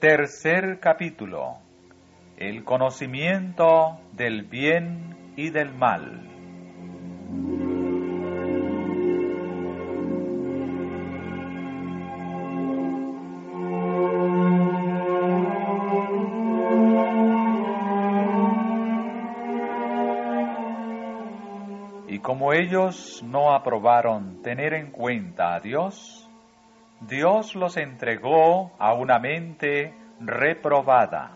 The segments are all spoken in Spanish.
Tercer capítulo. El conocimiento del bien y del mal. Y como ellos no aprobaron tener en cuenta a Dios, Dios los entregó a una mente reprobada.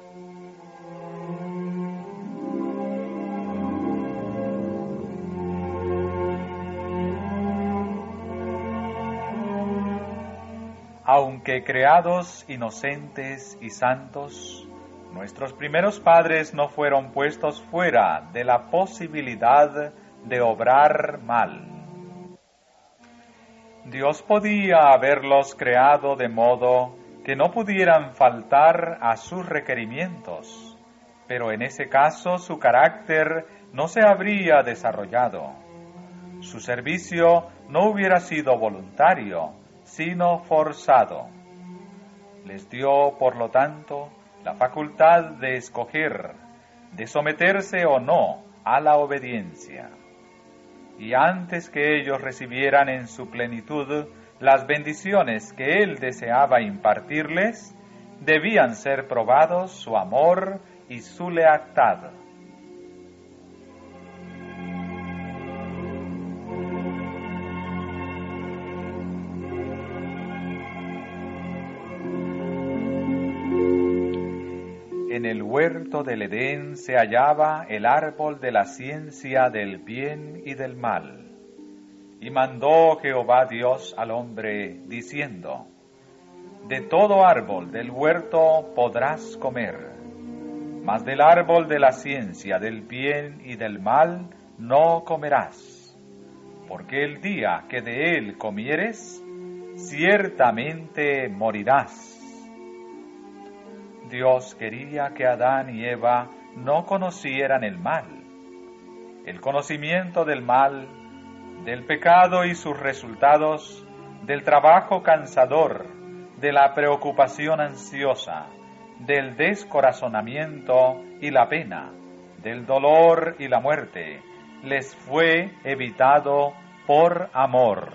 Aunque creados inocentes y santos, nuestros primeros padres no fueron puestos fuera de la posibilidad de obrar mal. Dios podía haberlos creado de modo que no pudieran faltar a sus requerimientos, pero en ese caso su carácter no se habría desarrollado. Su servicio no hubiera sido voluntario, sino forzado. Les dio, por lo tanto, la facultad de escoger, de someterse o no a la obediencia. Y antes que ellos recibieran en su plenitud las bendiciones que Él deseaba impartirles, debían ser probados su amor y su lealtad. En el huerto del Edén se hallaba el árbol de la ciencia del bien y del mal. Y mandó Jehová Dios al hombre, diciendo: De todo árbol del huerto podrás comer, mas del árbol de la ciencia del bien y del mal no comerás, porque el día que de él comieres, ciertamente morirás. Dios quería que Adán y Eva no conocieran el mal. El conocimiento del mal, del pecado y sus resultados, del trabajo cansador, de la preocupación ansiosa, del descorazonamiento y la pena, del dolor y la muerte, les fue evitado por amor.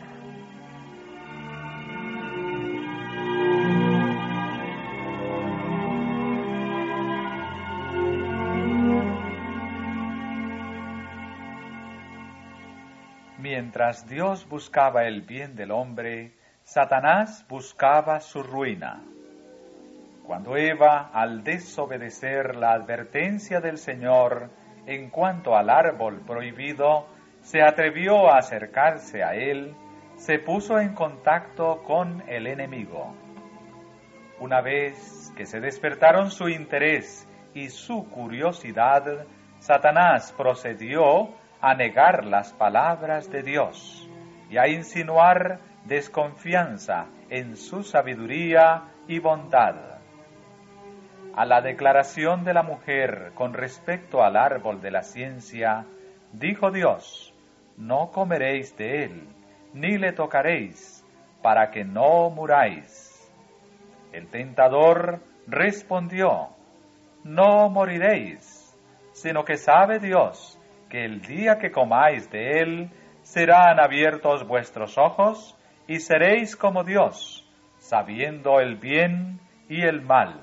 Mientras Dios buscaba el bien del hombre, Satanás buscaba su ruina. Cuando Eva, al desobedecer la advertencia del Señor en cuanto al árbol prohibido, se atrevió a acercarse a él, se puso en contacto con el enemigo. Una vez que se despertaron su interés y su curiosidad, Satanás procedió a negar las palabras de Dios y a insinuar desconfianza en su sabiduría y bondad. A la declaración de la mujer con respecto al árbol de la ciencia, dijo Dios: No comeréis de él, ni le tocaréis, para que no muráis. El tentador respondió: No moriréis, sino que sabe Dios que el día que comáis de él, serán abiertos vuestros ojos, y seréis como Dios, sabiendo el bien y el mal.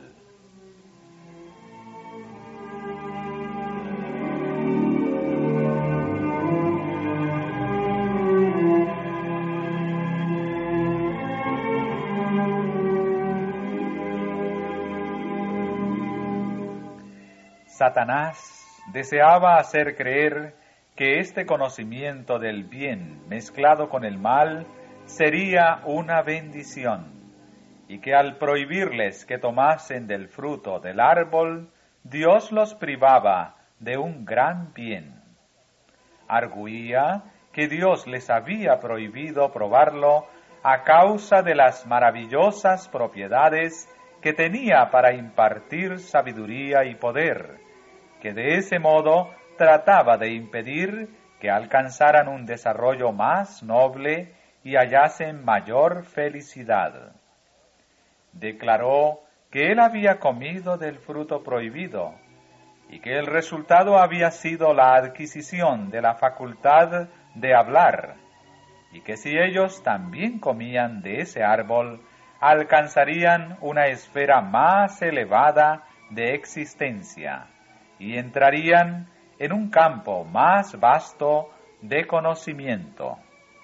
Satanás deseaba hacer creer que este conocimiento del bien mezclado con el mal sería una bendición, y que al prohibirles que tomasen del fruto del árbol, Dios los privaba de un gran bien. Arguía que Dios les había prohibido probarlo a causa de las maravillosas propiedades que tenía para impartir sabiduría y poder, que de ese modo trataba de impedir que alcanzaran un desarrollo más noble y hallasen mayor felicidad. Declaró que él había comido del fruto prohibido y que el resultado había sido la adquisición de la facultad de hablar, y que si ellos también comían de ese árbol, alcanzarían una esfera más elevada de existencia y entrarían en un campo más vasto de conocimiento.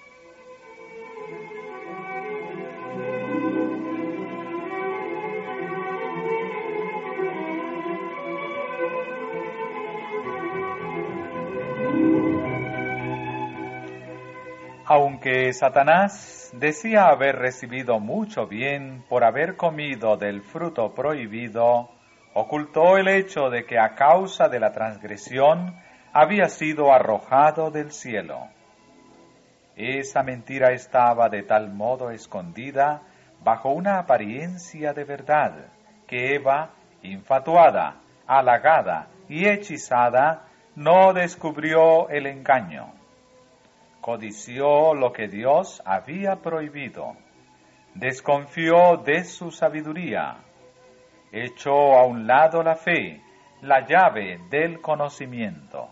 Aunque Satanás decía haber recibido mucho bien por haber comido del fruto prohibido, ocultó el hecho de que a causa de la transgresión había sido arrojado del cielo. Esa mentira estaba de tal modo escondida bajo una apariencia de verdad, que Eva, infatuada, halagada y hechizada, no descubrió el engaño. Codició lo que Dios había prohibido, desconfió de su sabiduría, echó a un lado la fe, la llave del conocimiento.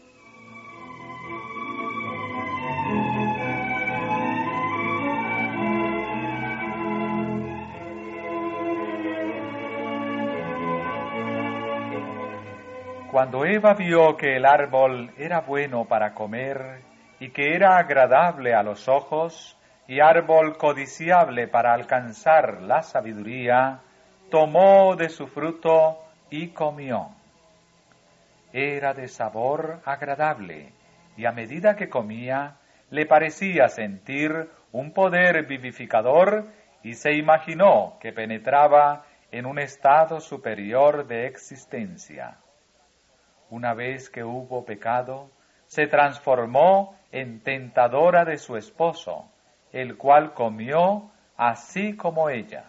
Cuando Eva vio que el árbol era bueno para comer, y que era agradable a los ojos, y árbol codiciable para alcanzar la sabiduría, tomó de su fruto y comió. Era de sabor agradable, y a medida que comía, le parecía sentir un poder vivificador, y se imaginó que penetraba en un estado superior de existencia. Una vez que hubo pecado, se transformó en tentadora de su esposo, el cual comió así como ella.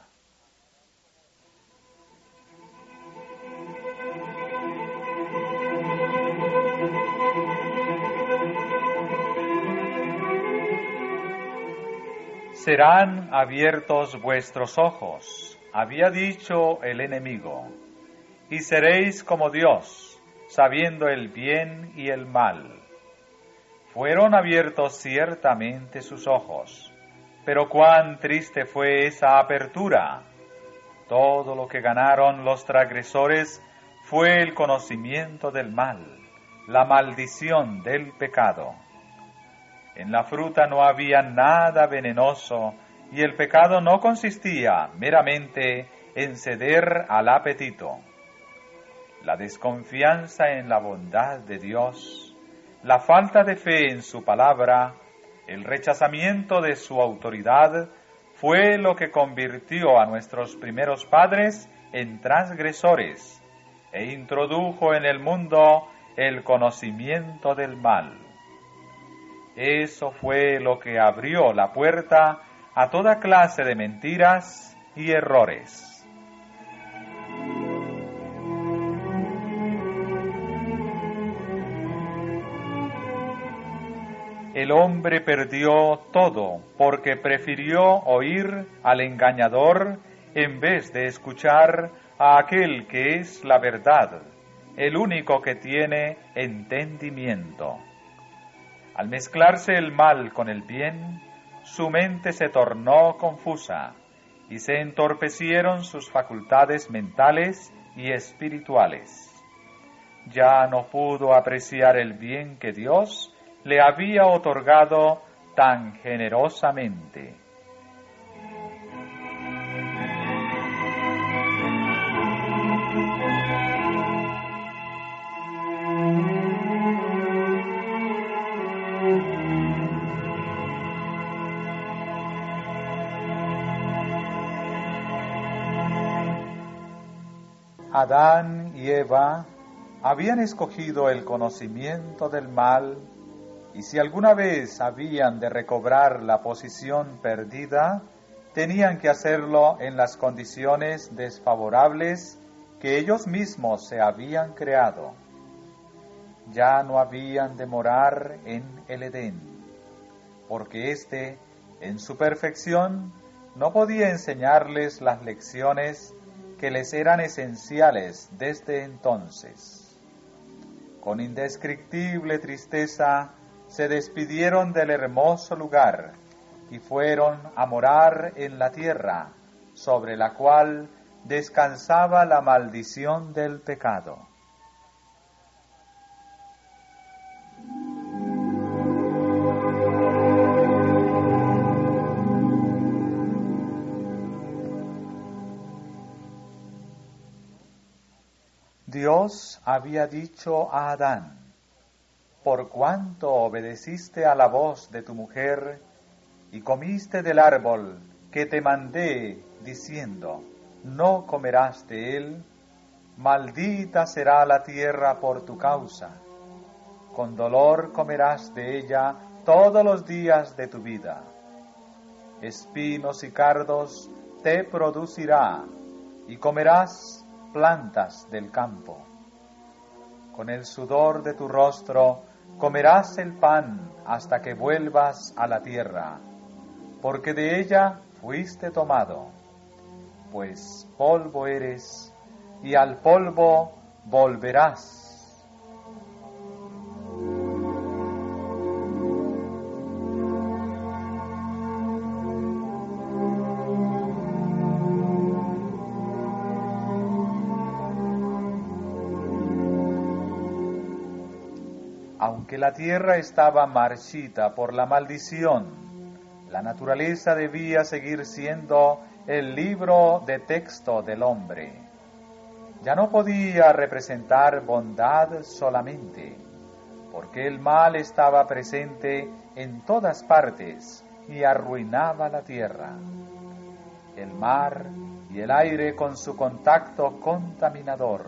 Serán abiertos vuestros ojos, había dicho el enemigo, y seréis como Dios, sabiendo el bien y el mal. Fueron abiertos ciertamente sus ojos, pero cuán triste fue esa apertura. Todo lo que ganaron los transgresores fue el conocimiento del mal, la maldición del pecado. En la fruta no había nada venenoso, y el pecado no consistía meramente en ceder al apetito. La desconfianza en la bondad de Dios, la falta de fe en su palabra, el rechazamiento de su autoridad, fue lo que convirtió a nuestros primeros padres en transgresores e introdujo en el mundo el conocimiento del mal. Eso fue lo que abrió la puerta a toda clase de mentiras y errores. El hombre perdió todo porque prefirió oír al engañador en vez de escuchar a aquel que es la verdad, el único que tiene entendimiento. Al mezclarse el mal con el bien, su mente se tornó confusa y se entorpecieron sus facultades mentales y espirituales. Ya no pudo apreciar el bien que Dios le había otorgado tan generosamente. Adán y Eva habían escogido el conocimiento del mal, y si alguna vez habían de recobrar la posición perdida, tenían que hacerlo en las condiciones desfavorables que ellos mismos se habían creado. Ya no habían de morar en el Edén, porque éste, en su perfección, no podía enseñarles las lecciones que les eran esenciales desde entonces. Con indescriptible tristeza se despidieron del hermoso lugar y fueron a morar en la tierra, sobre la cual descansaba la maldición del pecado. Dios había dicho a Adán: por cuanto obedeciste a la voz de tu mujer y comiste del árbol que te mandé, diciendo, no comerás de él, maldita será la tierra por tu causa. Con dolor comerás de ella todos los días de tu vida. Espinos y cardos te producirá, y comerás plantas del campo. Con el sudor de tu rostro comerás el pan hasta que vuelvas a la tierra, porque de ella fuiste tomado, pues polvo eres, y al polvo volverás. Aunque la tierra estaba marchita por la maldición, la naturaleza debía seguir siendo el libro de texto del hombre. Ya no podía representar bondad solamente, porque el mal estaba presente en todas partes y arruinaba la tierra. El mar y el aire con su contacto contaminador.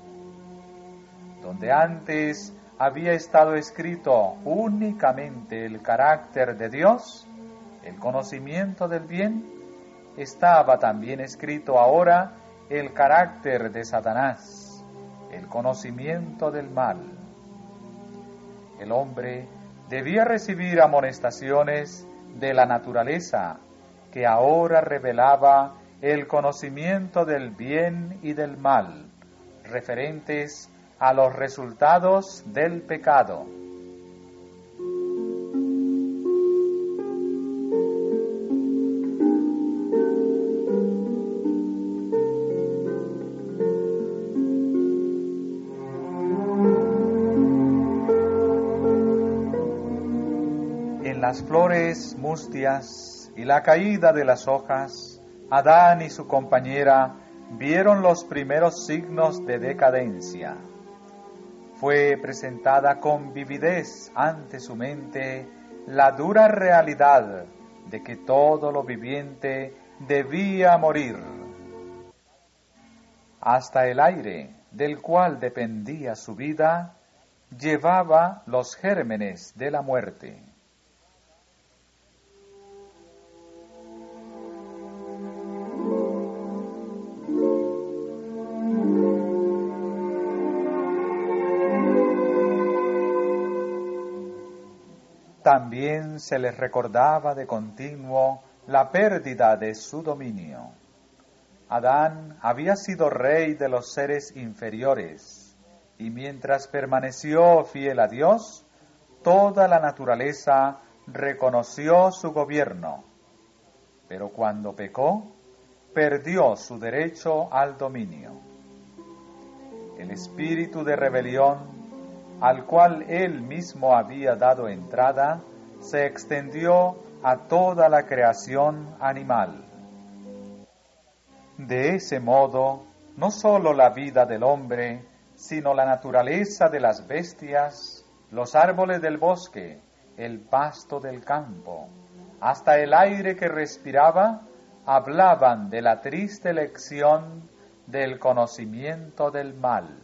Donde antes había estado escrito únicamente el carácter de Dios, el conocimiento del bien, estaba también escrito ahora el carácter de Satanás, el conocimiento del mal. El hombre debía recibir amonestaciones de la naturaleza, que ahora revelaba el conocimiento del bien y del mal, referentes a los resultados del pecado. En las flores mustias y la caída de las hojas, Adán y su compañera vieron los primeros signos de decadencia. Fue presentada con vividez ante su mente la dura realidad de que todo lo viviente debía morir. Hasta el aire, del cual dependía su vida, llevaba los gérmenes de la muerte. También se les recordaba de continuo la pérdida de su dominio. Adán había sido rey de los seres inferiores, y mientras permaneció fiel a Dios, toda la naturaleza reconoció su gobierno. Pero cuando pecó, perdió su derecho al dominio. El espíritu de rebelión, al cual él mismo había dado entrada, se extendió a toda la creación animal. De ese modo, no sólo la vida del hombre, sino la naturaleza de las bestias, los árboles del bosque, el pasto del campo, hasta el aire que respiraba, hablaban de la triste lección del conocimiento del mal.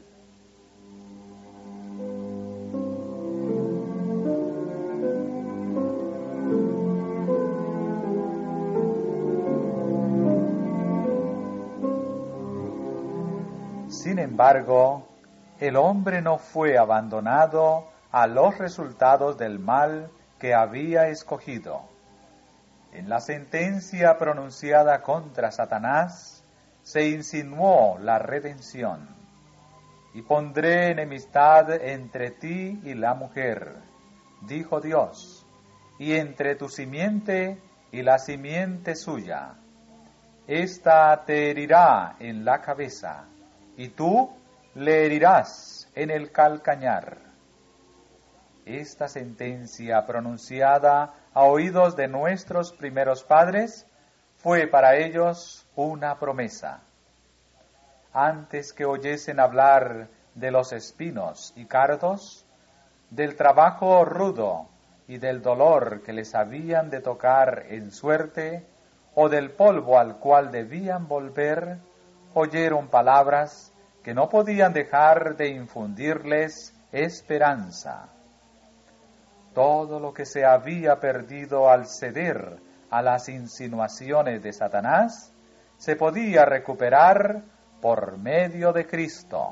Sin embargo, el hombre no fue abandonado a los resultados del mal que había escogido. En la sentencia pronunciada contra Satanás, se insinuó la redención. Y pondré enemistad entre ti y la mujer, dijo Dios, y entre tu simiente y la simiente suya. Esta te herirá en la cabeza, y tú le herirás en el calcañar. Esta sentencia pronunciada a oídos de nuestros primeros padres fue para ellos una promesa. Antes que oyesen hablar de los espinos y cardos, del trabajo rudo y del dolor que les habían de tocar en suerte, o del polvo al cual debían volver, oyeron palabras que no podían dejar de infundirles esperanza. Todo lo que se había perdido al ceder a las insinuaciones de Satanás, se podía recuperar por medio de Cristo.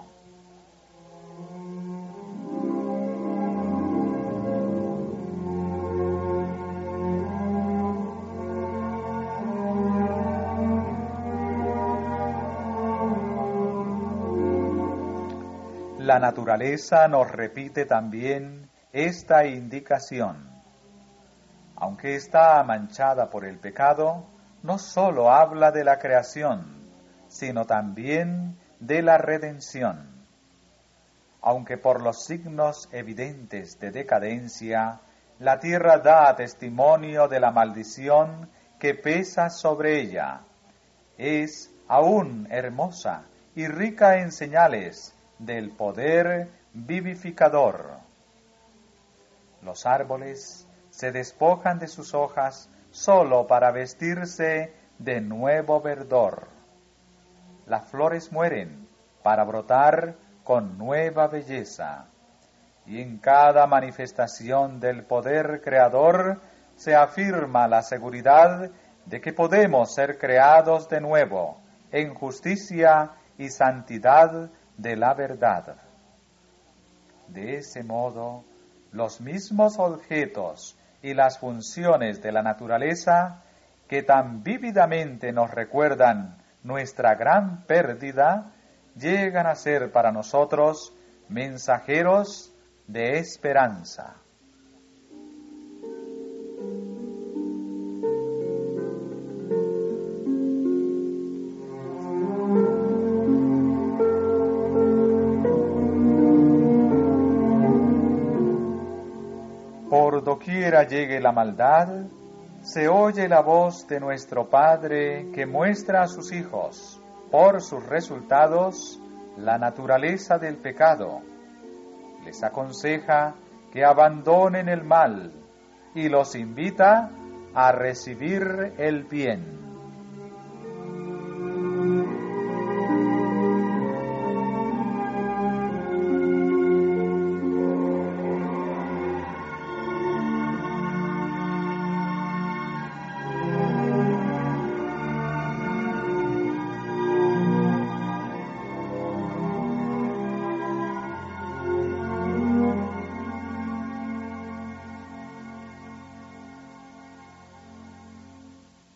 La naturaleza nos repite también esta indicación. Aunque está manchada por el pecado, no sólo habla de la creación, sino también de la redención. Aunque por los signos evidentes de decadencia, la tierra da testimonio de la maldición que pesa sobre ella, es aún hermosa y rica en señales del poder vivificador. Los árboles se despojan de sus hojas solo para vestirse de nuevo verdor. Las flores mueren para brotar con nueva belleza. Y en cada manifestación del poder creador se afirma la seguridad de que podemos ser creados de nuevo en justicia y santidad de la verdad. De ese modo, los mismos objetos y las funciones de la naturaleza que tan vívidamente nos recuerdan nuestra gran pérdida, llegan a ser para nosotros mensajeros de esperanza. Por doquiera llegue la maldad, se oye la voz de nuestro Padre que muestra a sus hijos, por sus resultados, la naturaleza del pecado. Les aconseja que abandonen el mal y los invita a recibir el bien.